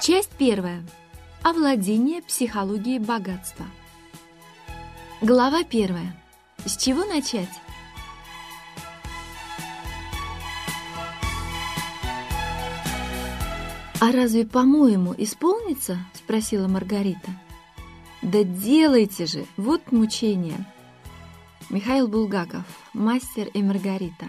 Часть первая. Овладение психологией богатства. Глава первая. С чего начать? «А разве, по-моему, исполнится?» — спросила Маргарита. «Да делайте же, вот мучение!» Михаил Булгаков, «Мастер и Маргарита».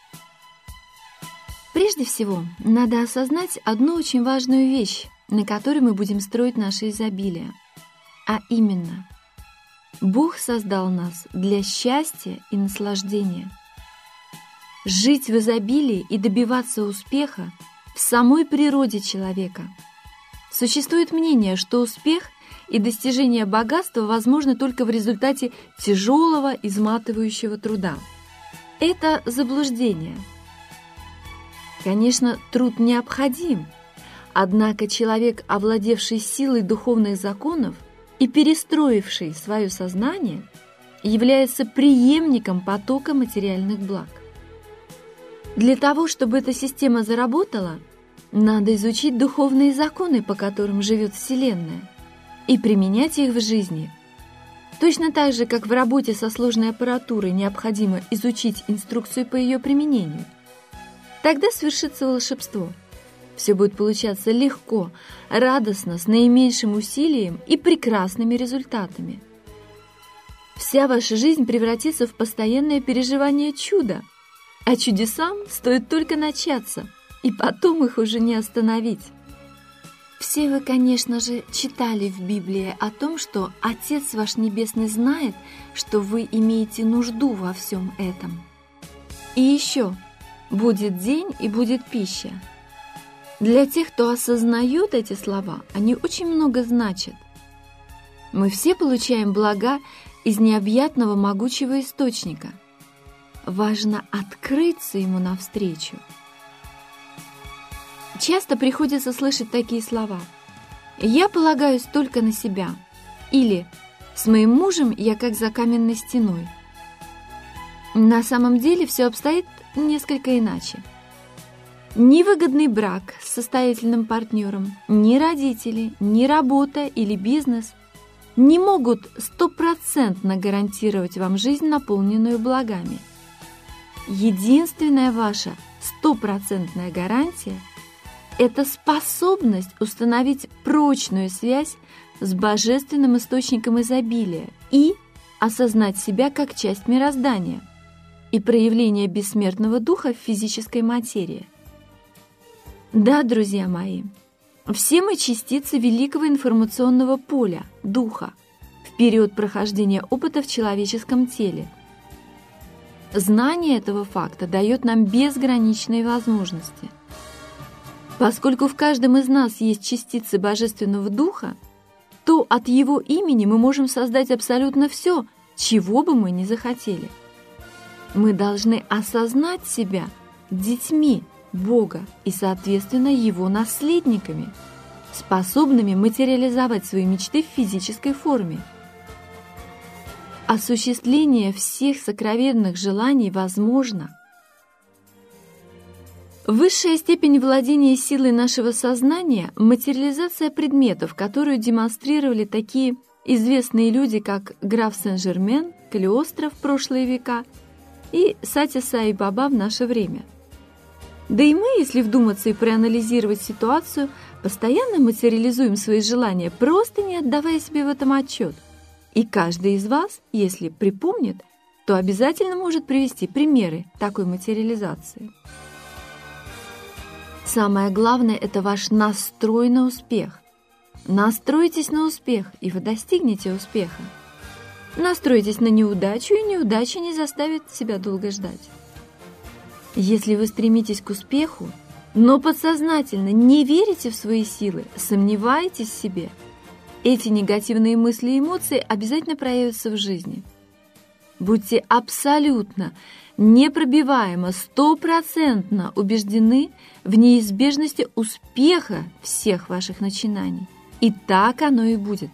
Прежде всего, надо осознать одну очень важную вещь, на которой мы будем строить наше изобилие. А именно, Бог создал нас для счастья и наслаждения. Жить в изобилии и добиваться успеха в самой природе человека. Существует мнение, что успех и достижение богатства возможны только в результате тяжелого, изматывающего труда. Это заблуждение. Конечно, труд необходим, однако человек, овладевший силой духовных законов и перестроивший свое сознание, является преемником потока материальных благ. Для того, чтобы эта система заработала, надо изучить духовные законы, по которым живет Вселенная, и применять их в жизни. Точно так же, как в работе со сложной аппаратурой необходимо изучить инструкцию по ее применению. Тогда свершится волшебство. Все будет получаться легко, радостно, с наименьшим усилием и прекрасными результатами. Вся ваша жизнь превратится в постоянное переживание чуда, а чудесам стоит только начаться, и потом их уже не остановить. Все вы, конечно же, читали в Библии о том, что Отец ваш Небесный знает, что вы имеете нужду во всем этом. И еще, будет день и будет пища. Для тех, кто осознает эти слова, они очень много значат. Мы все получаем блага из необъятного могучего источника. Важно открыться ему навстречу. Часто приходится слышать такие слова: «Я полагаюсь только на себя» или «С моим мужем я как за каменной стеной». На самом деле все обстоит несколько иначе. Ни выгодный брак с состоятельным партнером, ни родители, ни работа или бизнес не могут стопроцентно гарантировать вам жизнь, наполненную благами. Единственная ваша стопроцентная гарантия – это способность установить прочную связь с божественным источником изобилия и осознать себя как часть мироздания и проявление бессмертного духа в физической материи. Да, друзья мои, все мы частицы великого информационного поля, духа, в период прохождения опыта в человеческом теле. Знание этого факта дает нам безграничные возможности. Поскольку в каждом из нас есть частицы Божественного Духа, то от Его имени мы можем создать абсолютно все, чего бы мы ни захотели. Мы должны осознать себя детьми Бога и, соответственно, Его наследниками, способными материализовать свои мечты в физической форме. Осуществление всех сокровенных желаний возможно. Высшая степень владения силой нашего сознания – материализация предметов, которую демонстрировали такие известные люди, как граф Сен-Жермен, Калиостро в прошлые века и Сатья Сай Баба в наше время. Да и мы, если вдуматься и проанализировать ситуацию, постоянно материализуем свои желания, просто не отдавая себе в этом отчет. И каждый из вас, если припомнит, то обязательно может привести примеры такой материализации. Самое главное – это ваш настрой на успех. Настройтесь на успех, и вы достигнете успеха. Настройтесь на неудачу, и неудача не заставит себя долго ждать. Если вы стремитесь к успеху, но подсознательно не верите в свои силы, сомневаетесь в себе, эти негативные мысли и эмоции обязательно проявятся в жизни. Будьте абсолютно, непробиваемо, стопроцентно убеждены в неизбежности успеха всех ваших начинаний. И так оно и будет.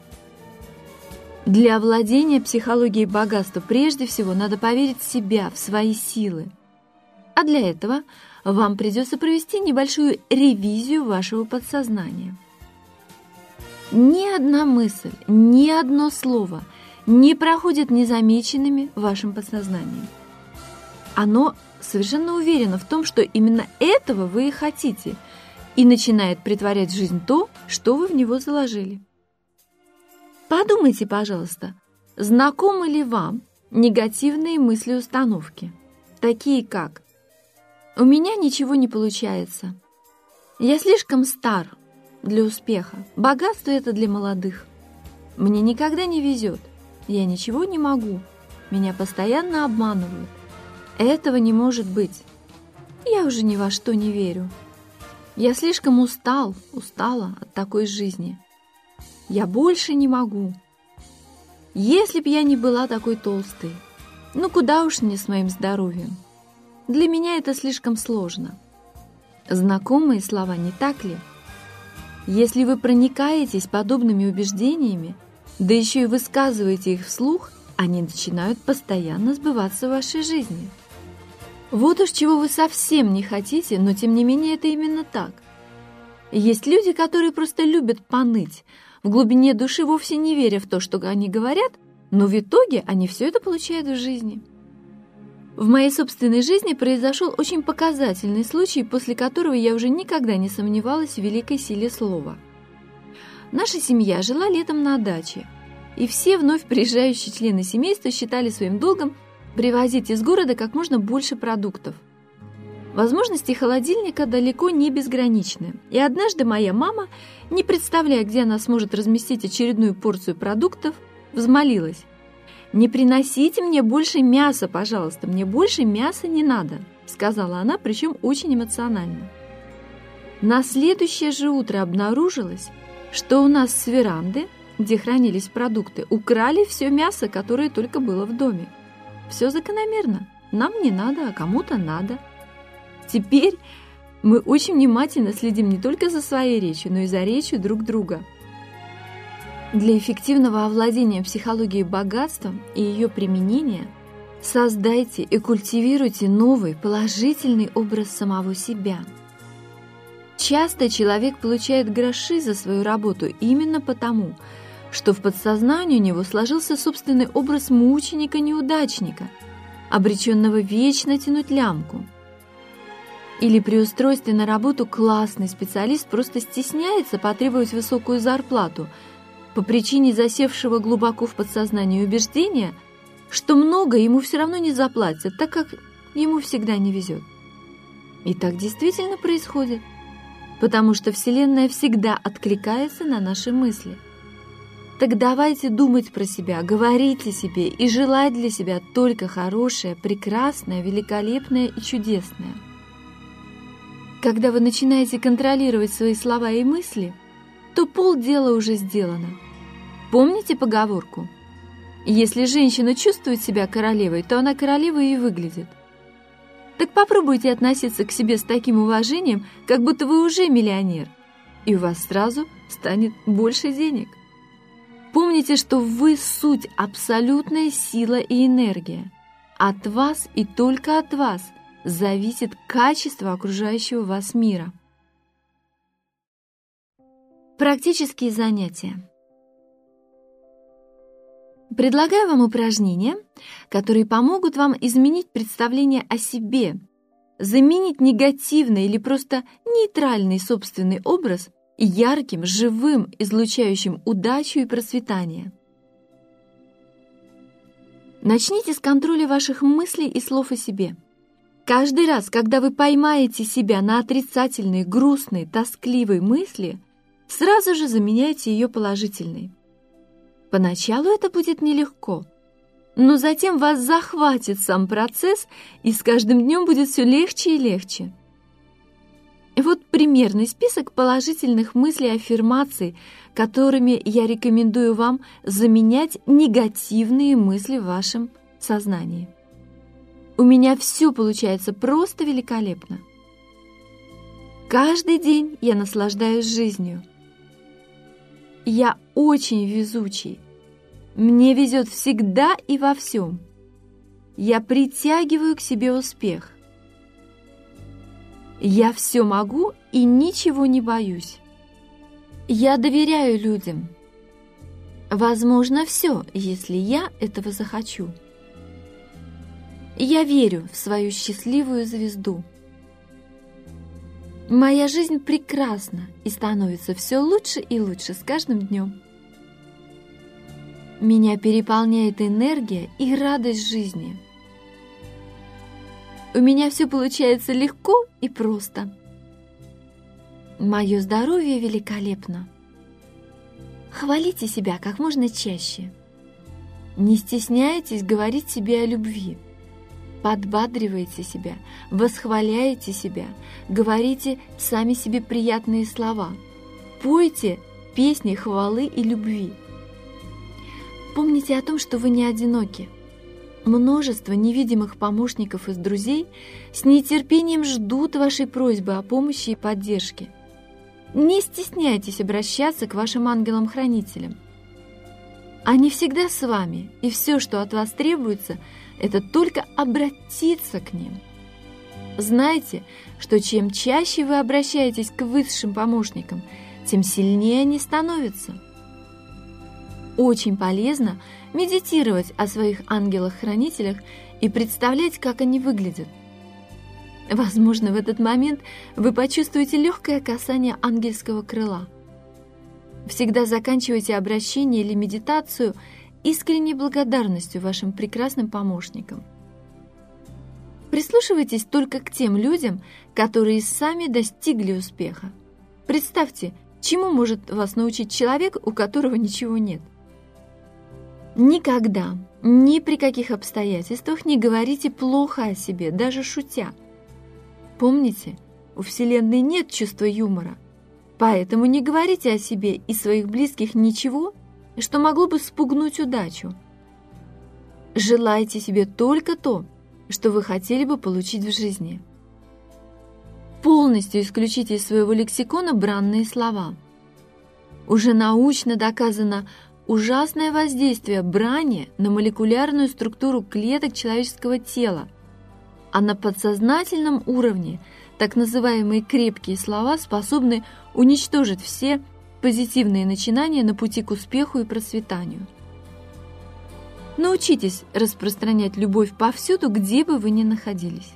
Для овладения психологией богатства прежде всего надо поверить в себя, в свои силы. А для этого вам придется провести небольшую ревизию вашего подсознания. Ни одна мысль, ни одно слово не проходит незамеченными вашим подсознанием. Оно совершенно уверено в том, что именно этого вы и хотите, и начинает претворять в жизнь то, что вы в него заложили. Подумайте, пожалуйста, знакомы ли вам негативные мысли-установки, такие как «У меня ничего не получается», «Я слишком стар для успеха», «Богатство – это для молодых», «Мне никогда не везет», «Я ничего не могу», «Меня постоянно обманывают», «Этого не может быть», «Я уже ни во что не верю», «Я слишком устала от такой жизни», «Я больше не могу», «Если б я не была такой толстой, ну куда уж мне с моим здоровьем, для меня это слишком сложно». Знакомые слова, не так ли? Если вы проникаетесь подобными убеждениями, да еще и высказываете их вслух, они начинают постоянно сбываться в вашей жизни. Вот уж чего вы совсем не хотите, но тем не менее это именно так. Есть люди, которые просто любят поныть, в глубине души вовсе не веря в то, что они говорят, но в итоге они все это получают в жизни. В моей собственной жизни произошел очень показательный случай, после которого я уже никогда не сомневалась в великой силе слова. Наша семья жила летом на даче, и все вновь приезжающие члены семейства считали своим долгом привозить из города как можно больше продуктов. Возможности холодильника далеко не безграничны, и однажды моя мама, не представляя, где она сможет разместить очередную порцию продуктов, взмолилась: «Не приносите мне больше мяса, пожалуйста, мне больше мяса не надо», сказала она, причем очень эмоционально. На следующее же утро обнаружилось, что у нас с веранды, где хранились продукты, украли все мясо, которое только было в доме. Все закономерно, нам не надо, а кому-то надо. Теперь мы очень внимательно следим не только за своей речью, но и за речью друг друга. Для эффективного овладения психологией богатства и ее применения создайте и культивируйте новый положительный образ самого себя. Часто человек получает гроши за свою работу именно потому, что в подсознании у него сложился собственный образ мученика-неудачника, обреченного вечно тянуть лямку. Или при устройстве на работу классный специалист просто стесняется потребовать высокую зарплату по причине засевшего глубоко в подсознании убеждения, что много ему все равно не заплатят, так как ему всегда не везет. И так действительно происходит, потому что Вселенная всегда откликается на наши мысли. Так давайте думать про себя, говорить о себе и желать для себя только хорошее, прекрасное, великолепное и чудесное. Когда вы начинаете контролировать свои слова и мысли, то полдела уже сделано. Помните поговорку? Если женщина чувствует себя королевой, то она королевой и выглядит. Так попробуйте относиться к себе с таким уважением, как будто вы уже миллионер, и у вас сразу станет больше денег. Помните, что вы суть абсолютная сила и энергия. От вас и только от вас зависит качество окружающего вас мира. Практические занятия. Предлагаю вам упражнения, которые помогут вам изменить представление о себе, заменить негативный или просто нейтральный собственный образ ярким, живым, излучающим удачу и процветание. Начните с контроля ваших мыслей и слов о себе. Каждый раз, когда вы поймаете себя на отрицательной, грустной, тоскливой мысли, сразу же заменяйте ее положительной. Поначалу это будет нелегко, но затем вас захватит сам процесс, и с каждым днем будет все легче и легче. И вот примерный список положительных мыслей и аффирмаций, которыми я рекомендую вам заменять негативные мысли в вашем сознании. У меня все получается просто великолепно. Каждый день я наслаждаюсь жизнью. Я очень везучий. Мне везет всегда и во всем. Я притягиваю к себе успех. Я все могу и ничего не боюсь. Я доверяю людям. Возможно все, если я этого захочу. Я верю в свою счастливую звезду. Моя жизнь прекрасна и становится все лучше и лучше с каждым днем. Меня переполняет энергия и радость жизни. У меня все получается легко и просто. Мое здоровье великолепно. Хвалите себя как можно чаще. Не стесняйтесь говорить себе о любви. Подбадривайте себя, восхваляйте себя, говорите сами себе приятные слова. Пойте песни хвалы и любви. Помните о том, что вы не одиноки. Множество невидимых помощников из друзей с нетерпением ждут вашей просьбы о помощи и поддержке. Не стесняйтесь обращаться к вашим ангелам-хранителям. Они всегда с вами, и все, что от вас требуется, это только обратиться к ним. Знайте, что чем чаще вы обращаетесь к высшим помощникам, тем сильнее они становятся. Очень полезно медитировать о своих ангелах-хранителях и представлять, как они выглядят. Возможно, в этот момент вы почувствуете легкое касание ангельского крыла. Всегда заканчивайте обращение или медитацию искренней благодарностью вашим прекрасным помощникам. Прислушивайтесь только к тем людям, которые сами достигли успеха. Представьте, чему может вас научить человек, у которого ничего нет. Никогда, ни при каких обстоятельствах не говорите плохо о себе, даже шутя. Помните, у Вселенной нет чувства юмора, поэтому не говорите о себе и своих близких ничего, что могло бы спугнуть удачу. Желайте себе только то, что вы хотели бы получить в жизни. Полностью исключите из своего лексикона бранные слова. Уже научно доказано ужасное воздействие брани на молекулярную структуру клеток человеческого тела, а на подсознательном уровне так называемые крепкие слова способны уничтожить все позитивные начинания на пути к успеху и процветанию. Научитесь распространять любовь повсюду, где бы вы ни находились.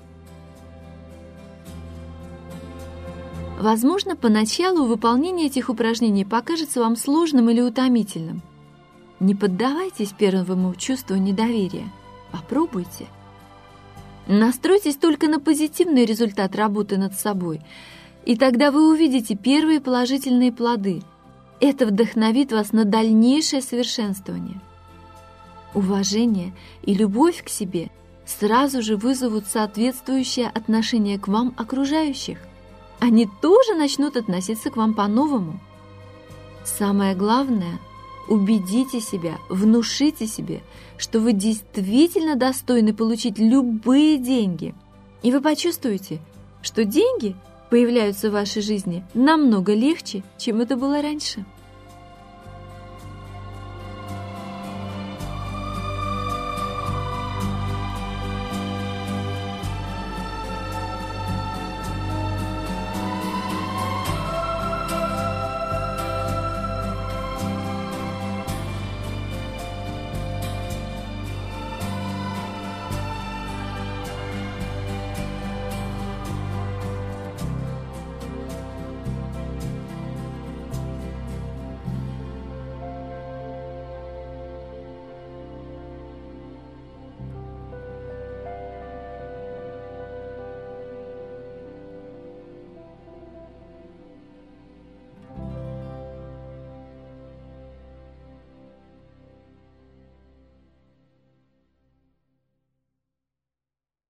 Возможно, поначалу выполнение этих упражнений покажется вам сложным или утомительным. Не поддавайтесь первому чувству недоверия. Попробуйте. Настройтесь только на позитивный результат работы над собой, и тогда вы увидите первые положительные плоды. Это вдохновит вас на дальнейшее совершенствование. Уважение и любовь к себе сразу же вызовут соответствующее отношение к вам окружающих. Они тоже начнут относиться к вам по-новому. Самое главное – убедите себя, внушите себе, что вы действительно достойны получить любые деньги. И вы почувствуете, что деньги появляются в вашей жизни намного легче, чем это было раньше.